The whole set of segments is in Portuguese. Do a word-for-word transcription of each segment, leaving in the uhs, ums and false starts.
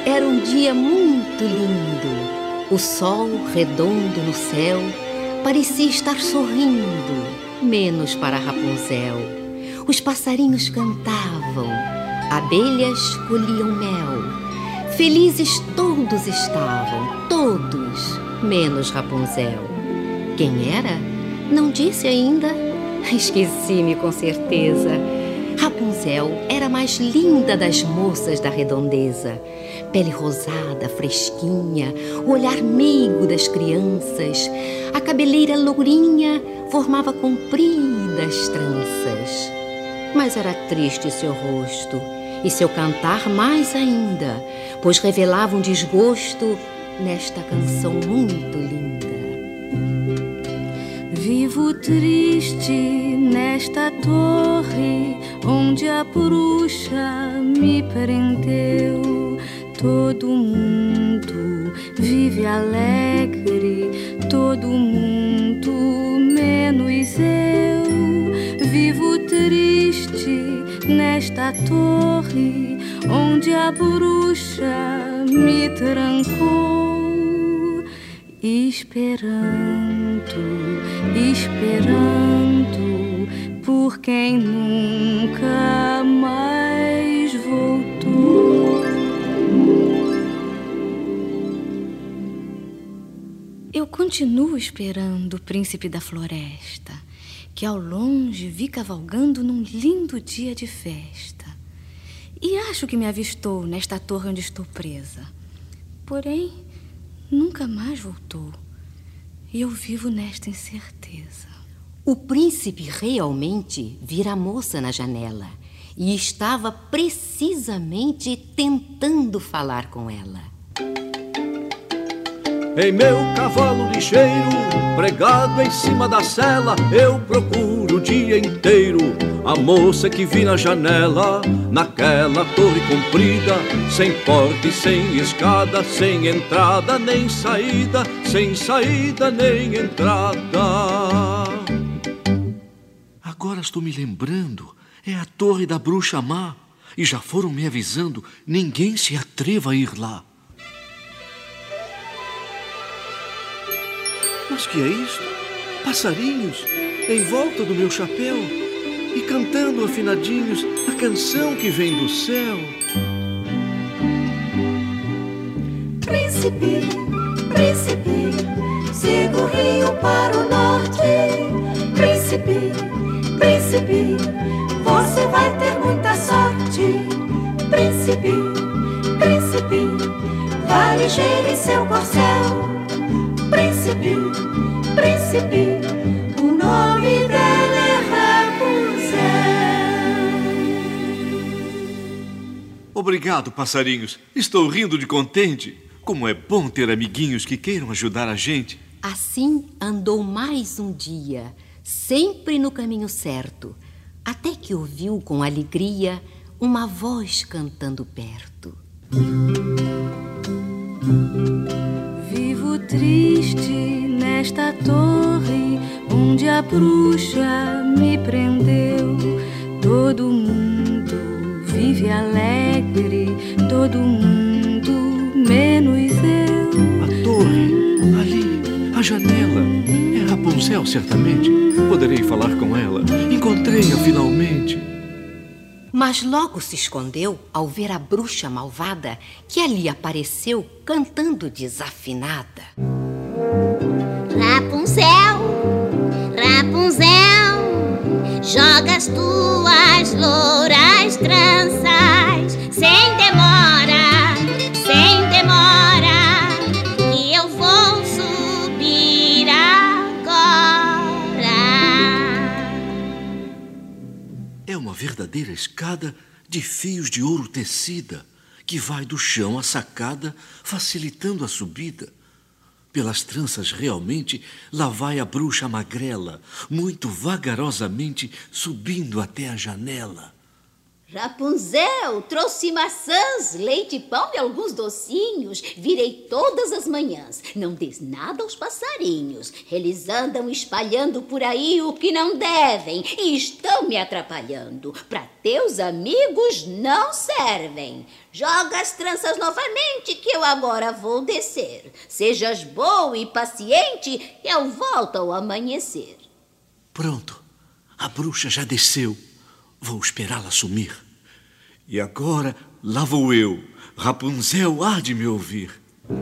Era um dia muito lindo. O sol redondo no céu parecia estar sorrindo, menos para Rapunzel. Os passarinhos cantavam, abelhas colhiam mel. Felizes todos estavam, todos, menos Rapunzel. Quem era? Não disse ainda? Esqueci-me com certeza. Rapunzel era a mais linda das moças da redondeza. Pele rosada, fresquinha, o olhar meigo das crianças. A cabeleira lourinha formava compridas tranças. Mas era triste seu rosto e seu cantar mais ainda, pois revelava um desgosto nesta canção muito linda. Vivo triste nesta torre onde a bruxa me prendeu. Todo mundo vive alegre, todo mundo menos eu. Vivo triste nesta torre onde a bruxa me trancou. Esperando, esperando por quem nunca mais voltou. Eu continuo esperando o príncipe da floresta, que ao longe vi cavalgando num lindo dia de festa. E acho que me avistou nesta torre onde estou presa. Porém, nunca mais voltou. E eu vivo nesta incerteza. O príncipe realmente vira a moça na janela e estava precisamente tentando falar com ela. Em meu cavalo ligeiro, pregado em cima da sela, eu procuro o dia inteiro a moça que vi na janela, naquela torre comprida, sem porta e sem escada, sem entrada nem saída, sem saída nem entrada. Agora estou me lembrando, é a torre da bruxa má, e já foram me avisando, ninguém se atreva a ir lá. Mas que é isto? Passarinhos em volta do meu chapéu e cantando afinadinhos a canção que vem do céu. Príncipe, príncipe, siga o rio para o norte. Príncipe, príncipe, você vai ter muita sorte. Príncipe, príncipe, vá ligeiro em seu corcel. Príncipe, príncipe, o nome dela é Rapunzel. Obrigado, passarinhos. Estou rindo de contente. Como é bom ter amiguinhos que queiram ajudar a gente. Assim andou mais um dia, sempre no caminho certo, até que ouviu com alegria uma voz cantando perto. Vivo triste nesta torre onde a bruxa me prendeu. Todo mundo vive alegre, todo mundo menos eu. A torre, ali, a janela. É Rapunzel, certamente. Poderei falar com ela. Encontrei-a finalmente. Mas logo se escondeu ao ver a bruxa malvada que ali apareceu cantando desafinada. Rapunzel, Rapunzel, joga as tuas louras tranças sem demora, sem demora, que eu vou subir agora. É uma verdadeira escada de fios de ouro tecida, que vai do chão à sacada, facilitando a subida. Pelas tranças realmente, lá vai a bruxa magrela, muito vagarosamente subindo até a janela. Rapunzel, trouxe maçãs, leite, pão e alguns docinhos. Virei todas as manhãs. Não des nada aos passarinhos. Eles andam espalhando por aí o que não devem e estão me atrapalhando. Para teus amigos não servem. Joga as tranças novamente que eu agora vou descer. Sejas boa e paciente, eu volto ao amanhecer. Pronto, a bruxa já desceu. Vou esperá-la sumir. E agora, lá vou eu. Rapunzel há de me ouvir.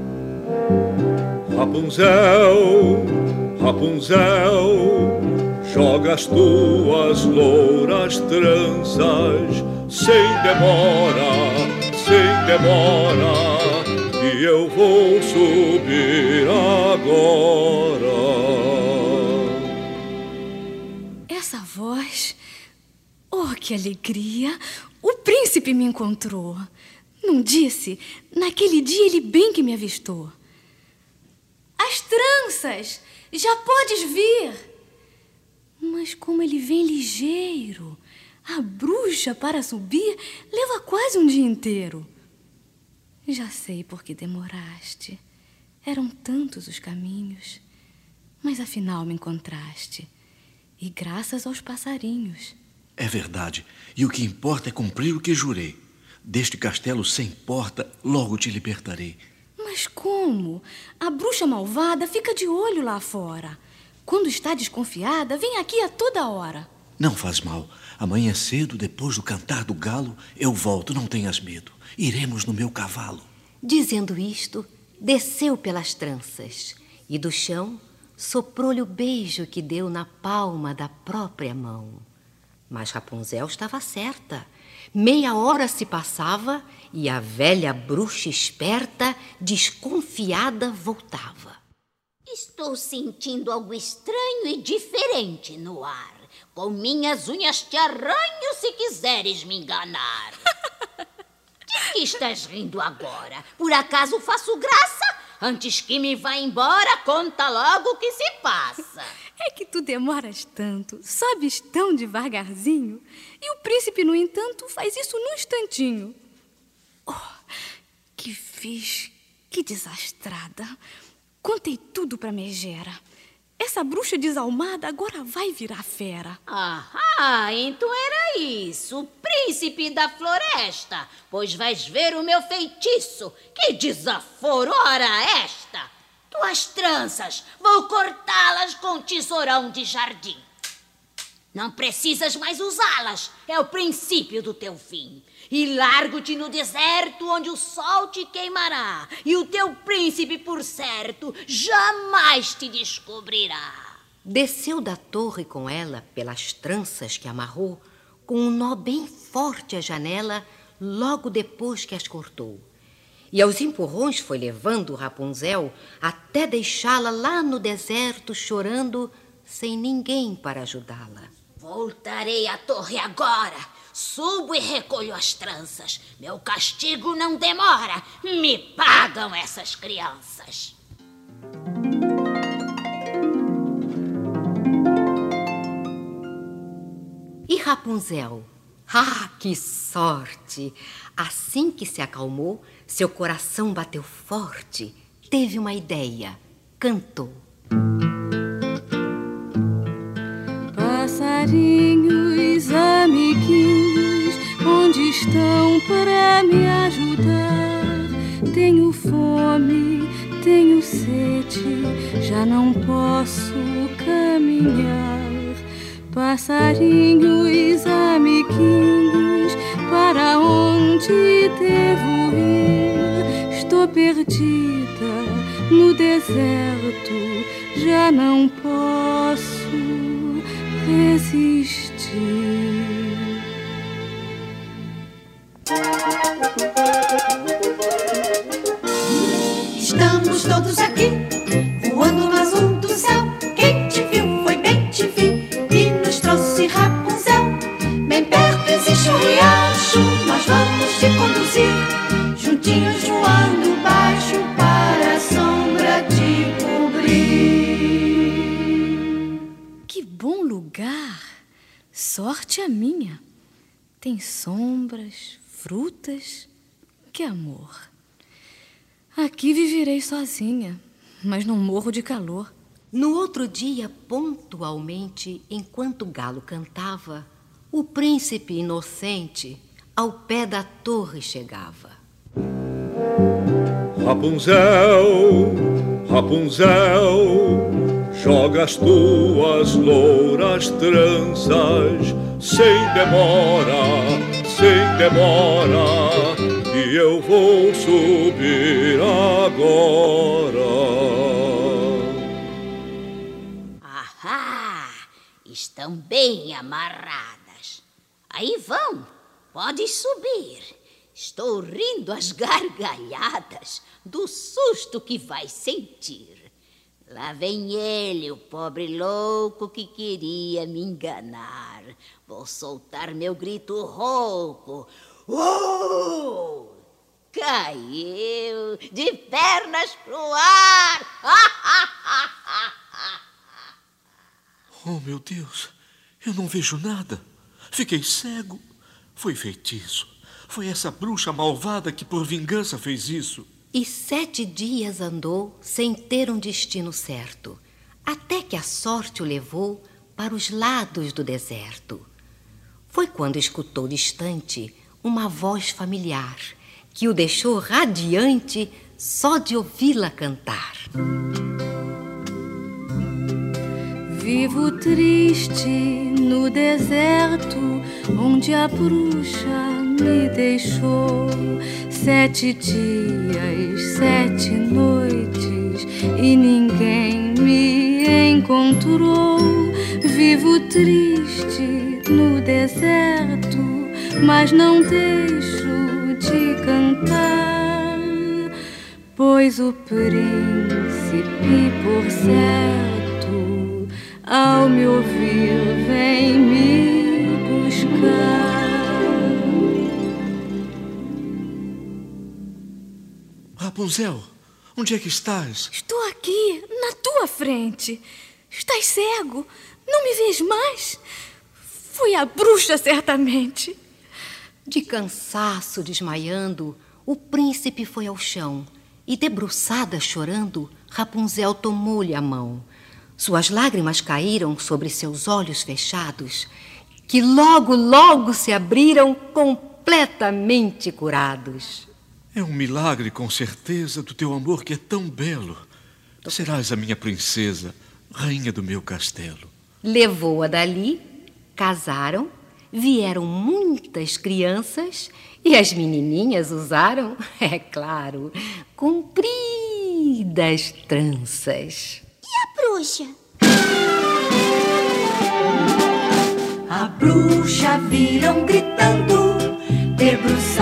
Rapunzel, Rapunzel, joga as tuas louras tranças sem demora, sem demora, e eu vou subir agora. Essa voz... Oh, que alegria! O príncipe me encontrou. Não disse? Naquele dia ele bem que me avistou. As tranças! Já podes vir! Mas como ele vem ligeiro! A bruxa, para subir, leva quase um dia inteiro. Já sei por que demoraste. Eram tantos os caminhos. Mas afinal me encontraste. E graças aos passarinhos. É verdade, e o que importa é cumprir o que jurei. Deste castelo sem porta, logo te libertarei. Mas como? A bruxa malvada fica de olho lá fora. Quando está desconfiada, vem aqui a toda hora. Não faz mal. Amanhã cedo, depois do cantar do galo, eu volto, não tenhas medo. Iremos no meu cavalo. Dizendo isto, desceu pelas tranças e do chão soprou-lhe o beijo que deu na palma da própria mão. Mas Rapunzel estava certa. Meia hora se passava e a velha bruxa esperta, desconfiada, voltava. Estou sentindo algo estranho e diferente no ar. Com minhas unhas te arranho se quiseres me enganar. De que estás rindo agora? Por acaso faço graça? Antes que me vá embora, conta logo o que se passa. É que tu demoras tanto, sobes tão devagarzinho, e o príncipe, no entanto, faz isso num instantinho. Oh, que fiz, que desastrada. Contei tudo pra Megera. Essa bruxa desalmada agora vai virar fera. Ah, então era isso, o príncipe da floresta. Pois vais ver o meu feitiço. Que desaforo, ora esta! Tuas tranças, vou cortá-las com tesourão de jardim. Não precisas mais usá-las, é o princípio do teu fim. E largo-te no deserto onde o sol te queimará, e o teu príncipe, por certo, jamais te descobrirá. Desceu da torre com ela, pelas tranças que amarrou, com um nó bem forte à janela, logo depois que as cortou. E aos empurrões foi levando Rapunzel até deixá-la lá no deserto chorando, sem ninguém para ajudá-la. Voltarei à torre agora, subo e recolho as tranças. Meu castigo não demora, me pagam essas crianças. E Rapunzel? Ah, que sorte! Assim que se acalmou, seu coração bateu forte, teve uma ideia, cantou. Passarinhos, amiguinhos, onde estão para me ajudar? Tenho fome, tenho sede, já não posso caminhar. Passarinhos, amiguinhos, para onde devo ir? Estou perdida no deserto, já não posso resistir. Estamos todos aqui, voando no azul do céu. Quem te viu foi bem te vi e nos trouxe Rapunzel. Bem perto existe um riacho, nós vamos te conduzir, juntinhos voando baixo para a sombra te cobrir. Que bom lugar! Sorte a minha! tem sombras, frutas. Que amor! Aqui viverei sozinha, mas não morro de calor. No outro dia, pontualmente, enquanto o galo cantava, o príncipe inocente ao pé da torre chegava. Rapunzel, Rapunzel, joga as tuas louras tranças sem demora, sem demora, e eu vou subir agora. Ahá! Estão bem amarradas. Aí vão, pode subir. Estou rindo às gargalhadas do susto que vai sentir. Lá vem ele, o pobre louco que queria me enganar. Vou soltar meu grito rouco. Uou! Caiu de pernas pro ar. Oh, meu Deus, eu não vejo nada. Fiquei cego. Foi feitiço. Foi essa bruxa malvada que por vingança fez isso. E sete dias andou sem ter um destino certo, até que a sorte o levou para os lados do deserto. Foi quando escutou distante uma voz familiar, que o deixou radiante só de ouvi-la cantar. Vivo triste no deserto, onde a bruxa me deixou. Sete dias, sete noites, e ninguém me encontrou. Vivo triste no deserto, mas não deixo de cantar, pois o príncipe, por certo, ao me ouvir, vem me buscar. Rapunzel, onde é que estás? Estou aqui, na tua frente. Estás cego? Não me vês mais? Fui a bruxa, certamente. De cansaço, desmaiando, o príncipe foi ao chão e, debruçada, chorando, Rapunzel tomou-lhe a mão. Suas lágrimas caíram sobre seus olhos fechados, que logo, logo se abriram completamente curados. É um milagre, com certeza, do teu amor que é tão belo. Serás a minha princesa, rainha do meu castelo. Levou-a dali, casaram, vieram muitas crianças e as menininhas usaram, é claro, compridas tranças. E a bruxa? A bruxa viram gritando, debruçaram